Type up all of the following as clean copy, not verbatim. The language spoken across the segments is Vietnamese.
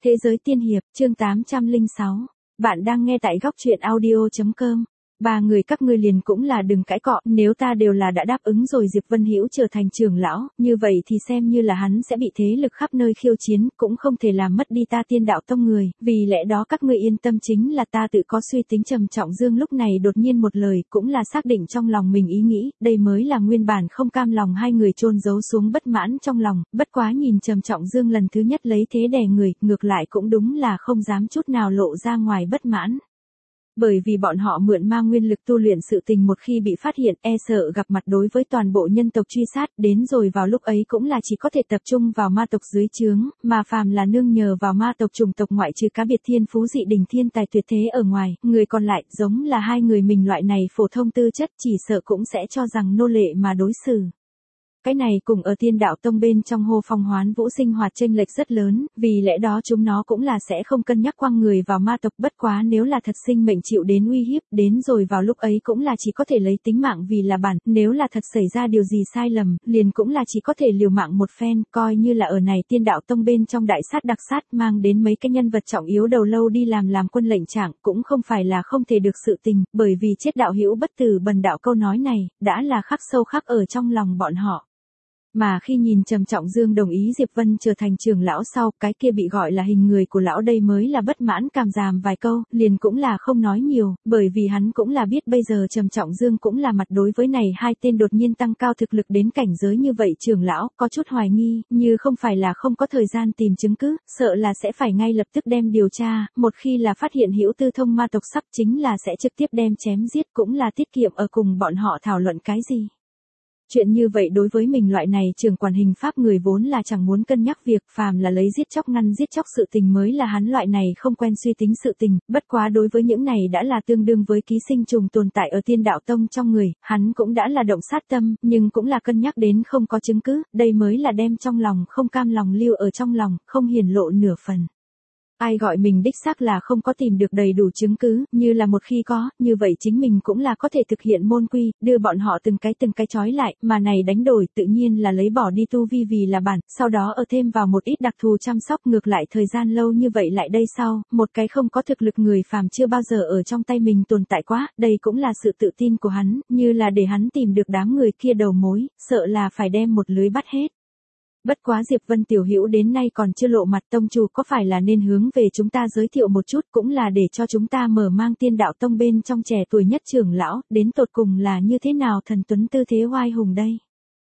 Thế giới tiên hiệp, chương 806. Bạn đang nghe tại góc truyện audio.com. Ba người các ngươi liền cũng là đừng cãi cọ, nếu ta đều là đã đáp ứng rồi Diệp Vân Hữu trở thành trưởng lão, như vậy thì xem như là hắn sẽ bị thế lực khắp nơi khiêu chiến, cũng không thể làm mất đi ta Tiên Đạo Tông người, vì lẽ đó các ngươi yên tâm, chính là ta tự có suy tính. Trầm Trọng Dương lúc này đột nhiên một lời, cũng là xác định trong lòng mình ý nghĩ, đây mới là nguyên bản không cam lòng hai người chôn giấu xuống bất mãn trong lòng, bất quá nhìn Trầm Trọng Dương lần thứ nhất lấy thế đè người, ngược lại cũng đúng là không dám chút nào lộ ra ngoài bất mãn. Bởi vì bọn họ mượn ma nguyên lực tu luyện, sự tình một khi bị phát hiện, e sợ gặp mặt đối với toàn bộ nhân tộc truy sát, đến rồi vào lúc ấy cũng là chỉ có thể tập trung vào ma tộc dưới trướng, mà phàm là nương nhờ vào ma tộc chủng tộc ngoại trừ cá biệt thiên phú dị đình thiên tài tuyệt thế ở ngoài, người còn lại, giống là hai người mình loại này phổ thông tư chất, chỉ sợ cũng sẽ cho rằng nô lệ mà đối xử. Cái này cùng ở Tiên Đạo Tông bên trong hô phong hoán vũ sinh hoạt chênh lệch rất lớn, vì lẽ đó chúng nó cũng là sẽ không cân nhắc quăng người vào ma tộc, bất quá nếu là thật sinh mệnh chịu đến uy hiếp, đến rồi vào lúc ấy cũng là chỉ có thể lấy tính mạng vì là bản, nếu là thật xảy ra điều gì sai lầm, liền cũng là chỉ có thể liều mạng một phen, coi như là ở này Tiên Đạo Tông bên trong đại sát đặc sát, mang đến mấy cái nhân vật trọng yếu đầu lâu đi làm quân lệnh trạng, cũng không phải là không thể được sự tình, bởi vì chết đạo hữu bất tử bần đạo câu nói này, đã là khắc sâu khắc ở trong lòng bọn họ. Mà khi nhìn Trầm Trọng Dương đồng ý Diệp Vân trở thành trưởng lão sau, cái kia bị gọi là hình người của lão đây mới là bất mãn cảm giảm vài câu, liền cũng là không nói nhiều, bởi vì hắn cũng là biết bây giờ Trầm Trọng Dương cũng là mặt đối với này hai tên đột nhiên tăng cao thực lực đến cảnh giới như vậy trưởng lão, có chút hoài nghi, như không phải là không có thời gian tìm chứng cứ, sợ là sẽ phải ngay lập tức đem điều tra, một khi là phát hiện hữu tư thông ma tộc sắp chính là sẽ trực tiếp đem chém giết, cũng là tiết kiệm ở cùng bọn họ thảo luận cái gì. Chuyện như vậy đối với mình loại này trưởng quản hình pháp người vốn là chẳng muốn cân nhắc việc, phàm là lấy giết chóc ngăn giết chóc sự tình mới là hắn loại này không quen suy tính sự tình, bất quá đối với những này đã là tương đương với ký sinh trùng tồn tại ở Tiên Đạo Tông trong người, hắn cũng đã là động sát tâm, nhưng cũng là cân nhắc đến không có chứng cứ, đây mới là đem trong lòng không cam lòng lưu ở trong lòng, không hiển lộ nửa phần. Ai gọi mình đích xác là không có tìm được đầy đủ chứng cứ, như là một khi có, như vậy chính mình cũng là có thể thực hiện môn quy, đưa bọn họ từng cái trói lại, mà này đánh đổi tự nhiên là lấy bỏ đi tu vi vì là bản, sau đó ở thêm vào một ít đặc thù chăm sóc, ngược lại thời gian lâu như vậy lại đây sau, một cái không có thực lực người phàm chưa bao giờ ở trong tay mình tồn tại quá, đây cũng là sự tự tin của hắn, như là để hắn tìm được đám người kia đầu mối, sợ là phải đem một lưới bắt hết. Bất quá Diệp Vân tiểu hữu đến nay còn chưa lộ mặt, tông chủ có phải là nên hướng về chúng ta giới thiệu một chút, cũng là để cho chúng ta mở mang Tiên Đạo Tông bên trong trẻ tuổi nhất trưởng lão, đến tột cùng là như thế nào thần tuấn tư thế oai hùng đây.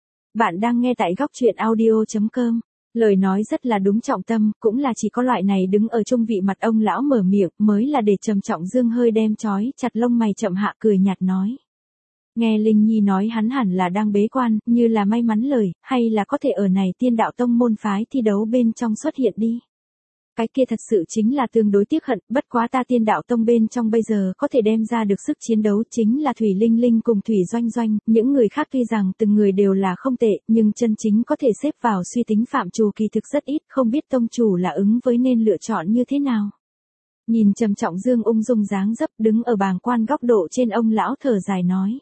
Bạn đang nghe tại góc truyện audio.com. Lời nói rất là đúng trọng tâm, cũng là chỉ có loại này đứng ở trung vị mặt ông lão mở miệng, mới là để Trầm Trọng Dương hơi đem chói chặt lông mày chậm hạ cười nhạt nói. Nghe Linh Nhi nói hắn hẳn là đang bế quan, như là may mắn lời, hay là có thể ở này Tiên Đạo Tông môn phái thi đấu bên trong xuất hiện đi. Cái kia thật sự chính là tương đối tiếc hận, bất quá ta Tiên Đạo Tông bên trong bây giờ có thể đem ra được sức chiến đấu chính là Thủy Linh Linh cùng Thủy Doanh Doanh, những người khác tuy rằng từng người đều là không tệ, nhưng chân chính có thể xếp vào suy tính phạm trù kỳ thực rất ít, không biết tông chủ là ứng với nên lựa chọn như thế nào. Nhìn Trầm Trọng Dương ung dung dáng dấp đứng ở bàng quan góc độ trên, ông lão thở dài nói.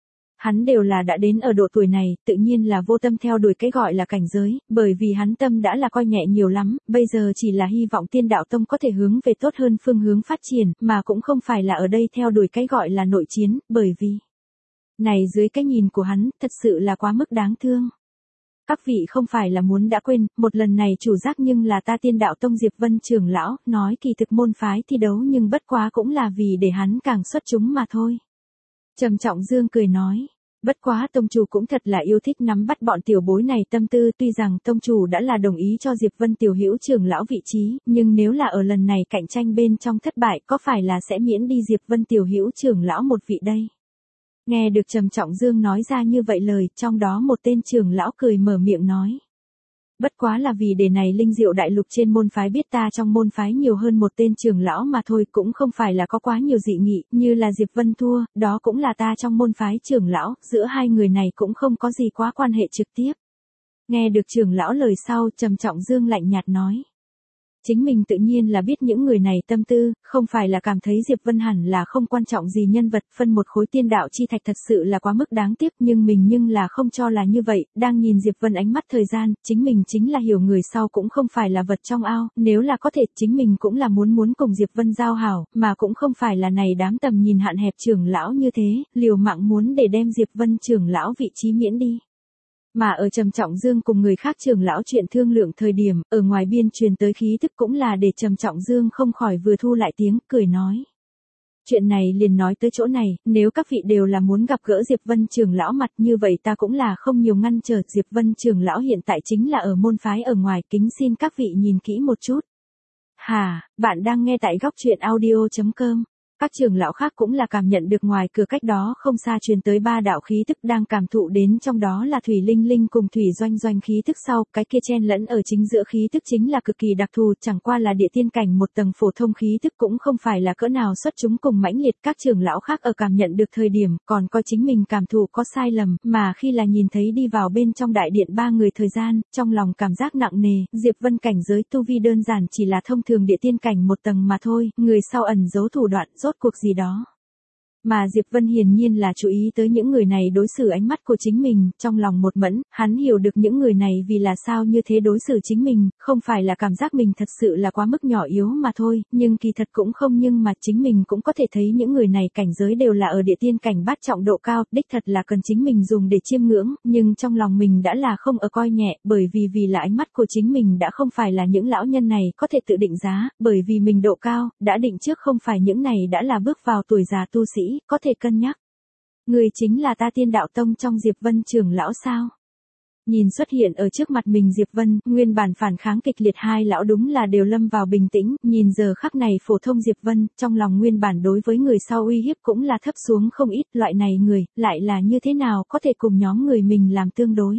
Hắn đều là đã đến ở độ tuổi này, tự nhiên là vô tâm theo đuổi cái gọi là cảnh giới, bởi vì hắn tâm đã là coi nhẹ nhiều lắm, bây giờ chỉ là hy vọng Tiên Đạo Tông có thể hướng về tốt hơn phương hướng phát triển, mà cũng không phải là ở đây theo đuổi cái gọi là nội chiến, bởi vì này dưới cái nhìn của hắn, thật sự là quá mức đáng thương. Các vị không phải là muốn đã quên, một lần này chủ giác nhưng là ta Tiên Đạo Tông Diệp Vân trưởng lão, nói kỳ thực môn phái thi đấu nhưng bất quá cũng là vì để hắn càng xuất chúng mà thôi. Trầm Trọng Dương cười nói, bất quá tông chủ cũng thật là yêu thích nắm bắt bọn tiểu bối này tâm tư, tuy rằng tông chủ đã là đồng ý cho Diệp Vân tiểu hữu trưởng lão vị trí, nhưng nếu là ở lần này cạnh tranh bên trong thất bại, có phải là sẽ miễn đi Diệp Vân tiểu hữu trưởng lão một vị đây. Nghe được Trầm Trọng Dương nói ra như vậy lời, trong đó một tên trưởng lão cười mở miệng nói. Bất quá là vì để này linh diệu đại lục trên môn phái biết ta trong môn phái nhiều hơn một tên trưởng lão mà thôi, cũng không phải là có quá nhiều dị nghị, như là Diệp Vân thua, đó cũng là ta trong môn phái trưởng lão, giữa hai người này cũng không có gì quá quan hệ trực tiếp. Nghe được trưởng lão lời sau, Trầm Trọng Dương lạnh nhạt nói. chính mình tự nhiên là biết những người này tâm tư, không phải là cảm thấy Diệp Vân hẳn là không quan trọng gì nhân vật, phân một khối tiên đạo chi thạch thật sự là quá mức đáng tiếc, nhưng là không cho là như vậy, đang nhìn Diệp Vân ánh mắt thời gian, chính mình chính là hiểu người sau cũng không phải là vật trong ao, nếu là có thể chính mình cũng là muốn cùng Diệp Vân giao hảo, mà cũng không phải là này đám tầm nhìn hạn hẹp trưởng lão như thế, liều mạng muốn để đem Diệp Vân trưởng lão vị trí miễn đi. Mà ở Trầm Trọng Dương cùng người khác trưởng lão chuyện thương lượng thời điểm, ở ngoài biên truyền tới khí tức cũng là để Trầm Trọng Dương không khỏi vừa thu lại tiếng, cười nói. Chuyện này liền nói tới chỗ này, nếu các vị đều là muốn gặp gỡ Diệp Vân trưởng lão mặt như vậy ta cũng là không nhiều ngăn trở, Diệp Vân trưởng lão hiện tại chính là ở môn phái ở ngoài, kính xin các vị nhìn kỹ một chút. Bạn đang nghe tại góc truyện audio.com. Các trưởng lão khác cũng là cảm nhận được ngoài cửa cách đó không xa truyền tới ba đạo khí tức đang cảm thụ đến, trong đó là Thủy Linh Linh cùng Thủy Doanh Doanh khí tức sau, cái kia chen lẫn ở chính giữa khí tức chính là cực kỳ đặc thù, chẳng qua là địa tiên cảnh một tầng phổ thông khí tức cũng không phải là cỡ nào xuất chúng cùng mãnh liệt, các trưởng lão khác ở cảm nhận được thời điểm, còn coi chính mình cảm thụ có sai lầm, mà khi là nhìn thấy đi vào bên trong đại điện ba người thời gian, trong lòng cảm giác nặng nề, Diệp Vân cảnh giới tu vi đơn giản chỉ là thông thường địa tiên cảnh một tầng mà thôi, người sau ẩn giấu thủ đoạn rốt cuộc gì đó. Mà Diệp Vân hiển nhiên là chú ý tới những người này đối xử ánh mắt của chính mình, trong lòng một mẫn, hắn hiểu được những người này vì là sao như thế đối xử chính mình, không phải là cảm giác mình thật sự là quá mức nhỏ yếu mà thôi, nhưng kỳ thật cũng không, nhưng mà chính mình cũng có thể thấy những người này cảnh giới đều là ở địa tiên cảnh bát trọng độ cao, đích thật là cần chính mình dùng để chiêm ngưỡng, nhưng trong lòng mình đã là không ở coi nhẹ, bởi vì là ánh mắt của chính mình đã không phải là những lão nhân này có thể tự định giá, bởi vì mình độ cao, đã định trước không phải những này đã là bước vào tuổi già tu sĩ, có thể cân nhắc. Người chính là ta Tiên Đạo Tông trong Diệp Vân trưởng lão sao? Nhìn xuất hiện ở trước mặt mình Diệp Vân, nguyên bản phản kháng kịch liệt hai lão đúng là đều lâm vào bình tĩnh, nhìn giờ khắc này phổ thông Diệp Vân, trong lòng nguyên bản đối với người sau uy hiếp cũng là thấp xuống không ít, loại này người, lại là như thế nào có thể cùng nhóm người mình làm tương đối.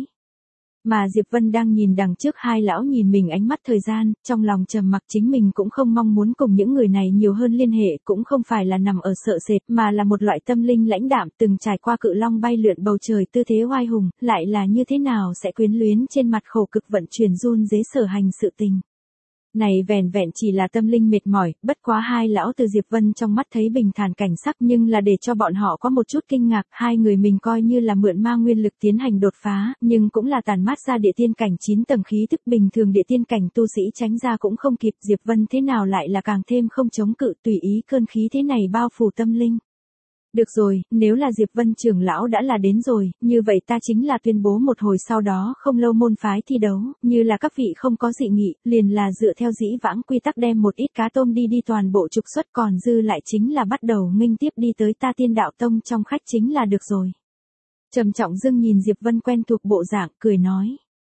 Mà Diệp Vân đang nhìn đằng trước hai lão nhìn mình ánh mắt thời gian, trong lòng trầm mặc, chính mình cũng không mong muốn cùng những người này nhiều hơn liên hệ, cũng không phải là nằm ở sợ sệt, mà là một loại tâm linh lãnh đạm, từng trải qua cự long bay lượn bầu trời tư thế oai hùng, lại là như thế nào sẽ quyến luyến trên mặt khổ cực vận chuyển run rế sở hành sự tình. Này vẻn vẹn chỉ là tâm linh mệt mỏi, bất quá hai lão từ Diệp Vân trong mắt thấy bình thản cảnh sắc, nhưng là để cho bọn họ có một chút kinh ngạc, hai người mình coi như là mượn ma nguyên lực tiến hành đột phá, nhưng cũng là tàn mát ra địa tiên cảnh 9 tầng khí tức, bình thường địa tiên cảnh tu sĩ tránh ra cũng không kịp, Diệp Vân thế nào lại là càng thêm không chống cự, tùy ý cơn khí thế này bao phủ tâm linh. Được rồi, nếu là Diệp Vân trưởng lão đã là đến rồi, như vậy ta chính là tuyên bố một hồi sau đó không lâu môn phái thi đấu, như là các vị không có dị nghị, liền là dựa theo dĩ vãng quy tắc đem một ít cá tôm đi toàn bộ trục xuất, còn dư lại chính là bắt đầu nghênh tiếp đi tới ta Tiên Đạo Tông trong khách chính là được rồi. Trầm Trọng Dương nhìn Diệp Vân quen thuộc bộ dạng, cười nói.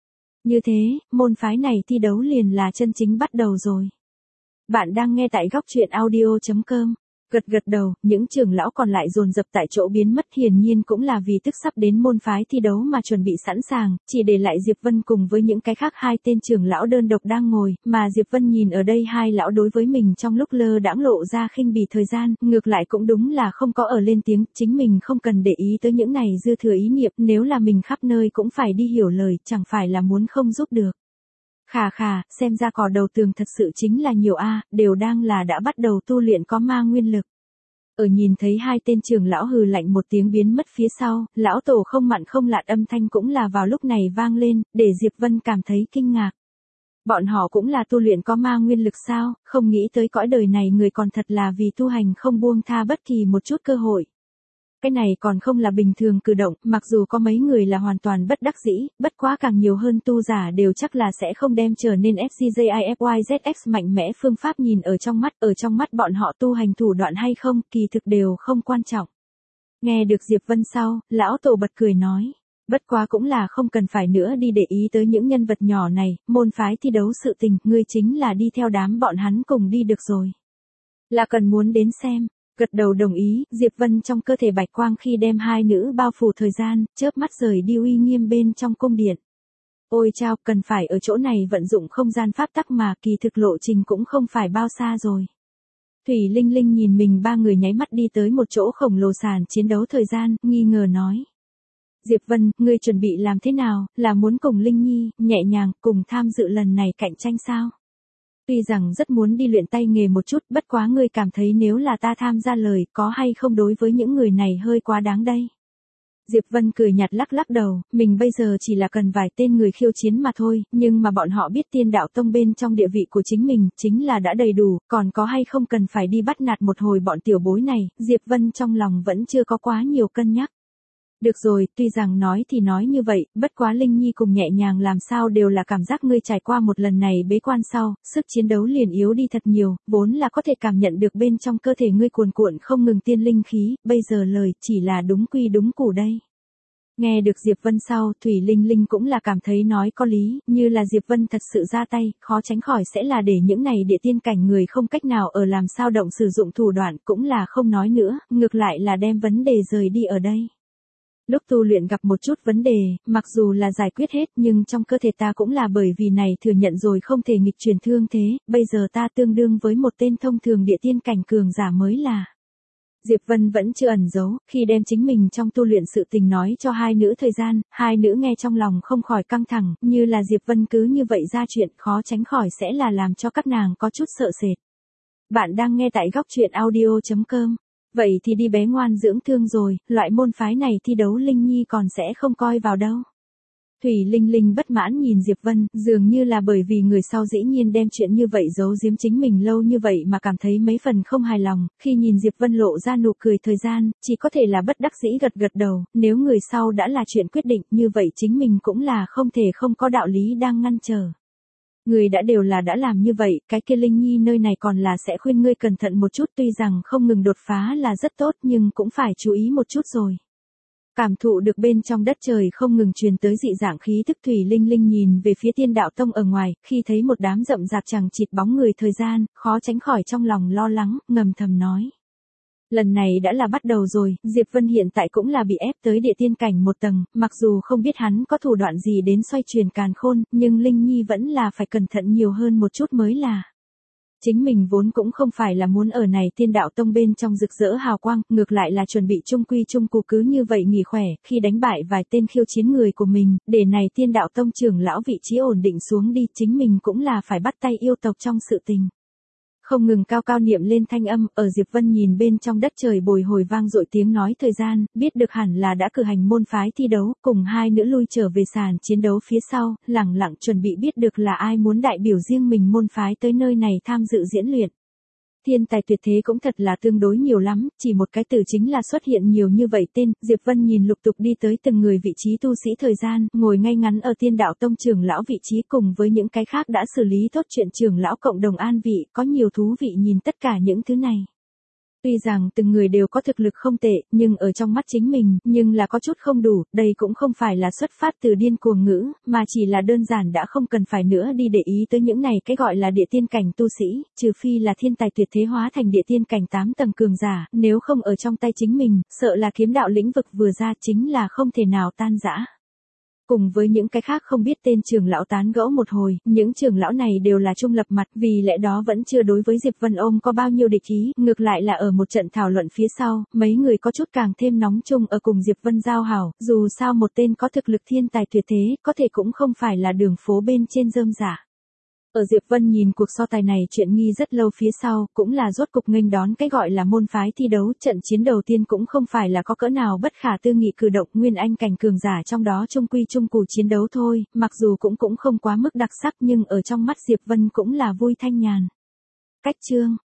Như thế, môn phái này thi đấu liền là chân chính bắt đầu rồi. Bạn đang nghe tại góc truyện audio.com. Gật đầu, những trưởng lão còn lại dồn dập tại chỗ biến mất, hiển nhiên cũng là vì tức sắp đến môn phái thi đấu mà chuẩn bị sẵn sàng, chỉ để lại Diệp Vân cùng với những cái khác hai tên trưởng lão đơn độc đang ngồi, mà Diệp Vân nhìn ở đây hai lão đối với mình trong lúc lơ đãng lộ ra khinh bỉ thời gian, ngược lại cũng đúng là không có ở lên tiếng, chính mình không cần để ý tới những này dư thừa ý niệm, nếu là mình khắp nơi cũng phải đi hiểu lời, chẳng phải là muốn không giúp được. Xem ra cỏ đầu tường thật sự chính là nhiều đều đang là đã bắt đầu tu luyện có ma nguyên lực. Ở nhìn thấy hai tên trưởng lão hừ lạnh một tiếng biến mất phía sau, lão tổ không mặn không lạt âm thanh cũng là vào lúc này vang lên, để Diệp Vân cảm thấy kinh ngạc. Bọn họ cũng là tu luyện có ma nguyên lực sao, không nghĩ tới cõi đời này người còn thật là vì tu hành không buông tha bất kỳ một chút cơ hội. Cái này còn không là bình thường cử động, mặc dù có mấy người là hoàn toàn bất đắc dĩ, bất quá càng nhiều hơn tu giả đều chắc là sẽ không đem trở nên FCJIFYZX mạnh mẽ phương pháp nhìn ở trong mắt bọn họ tu hành thủ đoạn hay không, kỳ thực đều không quan trọng. Nghe được Diệp Vân sau, lão tổ bật cười nói. Bất quá cũng là không cần phải nữa đi để ý tới những nhân vật nhỏ này, môn phái thi đấu sự tình, ngươi chính là đi theo đám bọn hắn cùng đi được rồi. Là cần muốn đến xem. Gật đầu đồng ý, Diệp Vân trong cơ thể bạch quang khi đem hai nữ bao phủ thời gian, chớp mắt rời đi uy nghiêm bên trong cung điện. Ôi chao, cần phải ở chỗ này vận dụng không gian pháp tắc mà kỳ thực lộ trình cũng không phải bao xa rồi. Thủy Linh Linh nhìn mình ba người nháy mắt đi tới một chỗ khổng lồ sàn chiến đấu thời gian, nghi ngờ nói. Diệp Vân, ngươi chuẩn bị làm thế nào, là muốn cùng Linh Nhi, nhẹ nhàng, cùng tham dự lần này cạnh tranh sao? Tuy rằng rất muốn đi luyện tay nghề một chút, bất quá ngươi cảm thấy nếu là ta tham gia lời, có hay không đối với những người này hơi quá đáng đây. Diệp Vân cười nhạt lắc lắc đầu, mình bây giờ chỉ là cần vài tên người khiêu chiến mà thôi, nhưng mà bọn họ biết Tiên Đạo Tông bên trong địa vị của chính mình, chính là đã đầy đủ, còn có hay không cần phải đi bắt nạt một hồi bọn tiểu bối này, Diệp Vân trong lòng vẫn chưa có quá nhiều cân nhắc. Được rồi, tuy rằng nói thì nói như vậy, bất quá Linh Nhi cùng nhẹ nhàng làm sao đều là cảm giác ngươi trải qua một lần này bế quan sau, sức chiến đấu liền yếu đi thật nhiều, vốn là có thể cảm nhận được bên trong cơ thể ngươi cuồn cuộn không ngừng tiên linh khí, bây giờ lời chỉ là đúng quy đúng củ đây. Nghe được Diệp Vân sau, Thủy Linh Linh cũng là cảm thấy nói có lý, như là Diệp Vân thật sự ra tay, khó tránh khỏi sẽ là để những này địa tiên cảnh người không cách nào ở làm sao động sử dụng thủ đoạn cũng là không nói nữa, ngược lại là đem vấn đề rời đi ở đây. Lúc tu luyện gặp một chút vấn đề, mặc dù là giải quyết hết nhưng trong cơ thể ta cũng là bởi vì này thừa nhận rồi không thể nghịch chuyển thương thế, bây giờ ta tương đương với một tên thông thường địa tiên cảnh cường giả mới là. Diệp Vân vẫn chưa ẩn giấu, khi đem chính mình trong tu luyện sự tình nói cho hai nữ thời gian, hai nữ nghe trong lòng không khỏi căng thẳng, như là Diệp Vân cứ như vậy ra chuyện khó tránh khỏi sẽ là làm cho các nàng có chút sợ sệt. Bạn đang nghe tại góc truyện audio.com. Vậy thì đi bé ngoan dưỡng thương rồi, loại môn phái này thi đấu Linh Nhi còn sẽ không coi vào đâu. Thủy Linh Linh bất mãn nhìn Diệp Vân, dường như là bởi vì người sau dĩ nhiên đem chuyện như vậy giấu giếm chính mình lâu như vậy mà cảm thấy mấy phần không hài lòng, khi nhìn Diệp Vân lộ ra nụ cười thời gian, chỉ có thể là bất đắc dĩ gật gật đầu, nếu người sau đã là chuyện quyết định như vậy chính mình cũng là không thể không có đạo lý đang ngăn trở. Người đều đã làm như vậy, cái kia Linh Nhi nơi này còn là sẽ khuyên ngươi cẩn thận một chút, tuy rằng không ngừng đột phá là rất tốt nhưng cũng phải chú ý một chút rồi. Cảm thụ được bên trong đất trời không ngừng truyền tới dị dạng khí thức, Thủy Linh Linh nhìn về phía Tiên Đạo Tông ở ngoài, khi thấy một đám rậm rạp chằng chịt bóng người thời gian, khó tránh khỏi trong lòng lo lắng, ngầm thầm nói. Lần này đã là bắt đầu rồi, Diệp Vân hiện tại cũng là bị ép tới địa tiên cảnh một tầng, mặc dù không biết hắn có thủ đoạn gì đến xoay truyền càn khôn, nhưng Linh Nhi vẫn là phải cẩn thận nhiều hơn một chút mới là. Chính mình vốn cũng không phải là muốn ở này Tiên Đạo Tông bên trong rực rỡ hào quang, ngược lại là chuẩn bị chung quy chung cụ cứ như vậy nghỉ khỏe, khi đánh bại vài tên khiêu chiến người của mình, để này Tiên Đạo Tông trưởng lão vị trí ổn định xuống đi, chính mình cũng là phải bắt tay yêu tộc trong sự tình. Không ngừng cao cao niệm lên thanh âm, ở Diệp Vân nhìn bên trong đất trời bồi hồi vang dội tiếng nói thời gian, biết được hẳn là đã cử hành môn phái thi đấu, cùng hai nữ lui trở về sàn chiến đấu phía sau, lẳng lặng chuẩn bị biết được là ai muốn đại biểu riêng mình môn phái tới nơi này tham dự diễn luyện. Thiên tài tuyệt thế cũng thật là tương đối nhiều lắm, chỉ một cái từ chính là xuất hiện nhiều như vậy tên, Diệp Vân nhìn lục tục đi tới từng người vị trí tu sĩ thời gian, ngồi ngay ngắn ở Tiên Đạo Tông trưởng lão vị trí cùng với những cái khác đã xử lý tốt chuyện trưởng lão cộng đồng an vị, có nhiều thú vị nhìn tất cả những thứ này. Tuy rằng từng người đều có thực lực không tệ, nhưng ở trong mắt chính mình, nhưng là có chút không đủ, đây cũng không phải là xuất phát từ điên cuồng ngữ, mà chỉ là đơn giản đã không cần phải nữa đi để ý tới những này cái gọi là địa tiên cảnh tu sĩ, trừ phi là thiên tài tuyệt thế hóa thành địa tiên cảnh 8 tầng cường giả, nếu không ở trong tay chính mình, sợ là kiếm đạo lĩnh vực vừa ra chính là không thể nào tan rã. Cùng với những cái khác không biết tên trưởng lão tán gẫu một hồi, những trưởng lão này đều là trung lập mặt, vì lẽ đó vẫn chưa đối với Diệp Vân ôm có bao nhiêu địch ý, ngược lại là ở một trận thảo luận phía sau, mấy người có chút càng thêm nóng chung ở cùng Diệp Vân giao hảo, dù sao một tên có thực lực thiên tài tuyệt thế, có thể cũng không phải là đường phố bên trên rơm rả. Ở Diệp Vân nhìn cuộc so tài này chuyện nghi rất lâu phía sau, cũng là rốt cục nghênh đón cái gọi là môn phái thi đấu, trận chiến đầu tiên cũng không phải là có cỡ nào bất khả tư nghị cử động, nguyên anh cảnh cường giả trong đó chung quy chung cụ chiến đấu thôi, mặc dù cũng không quá mức đặc sắc nhưng ở trong mắt Diệp Vân cũng là vui thanh nhàn. Cách chương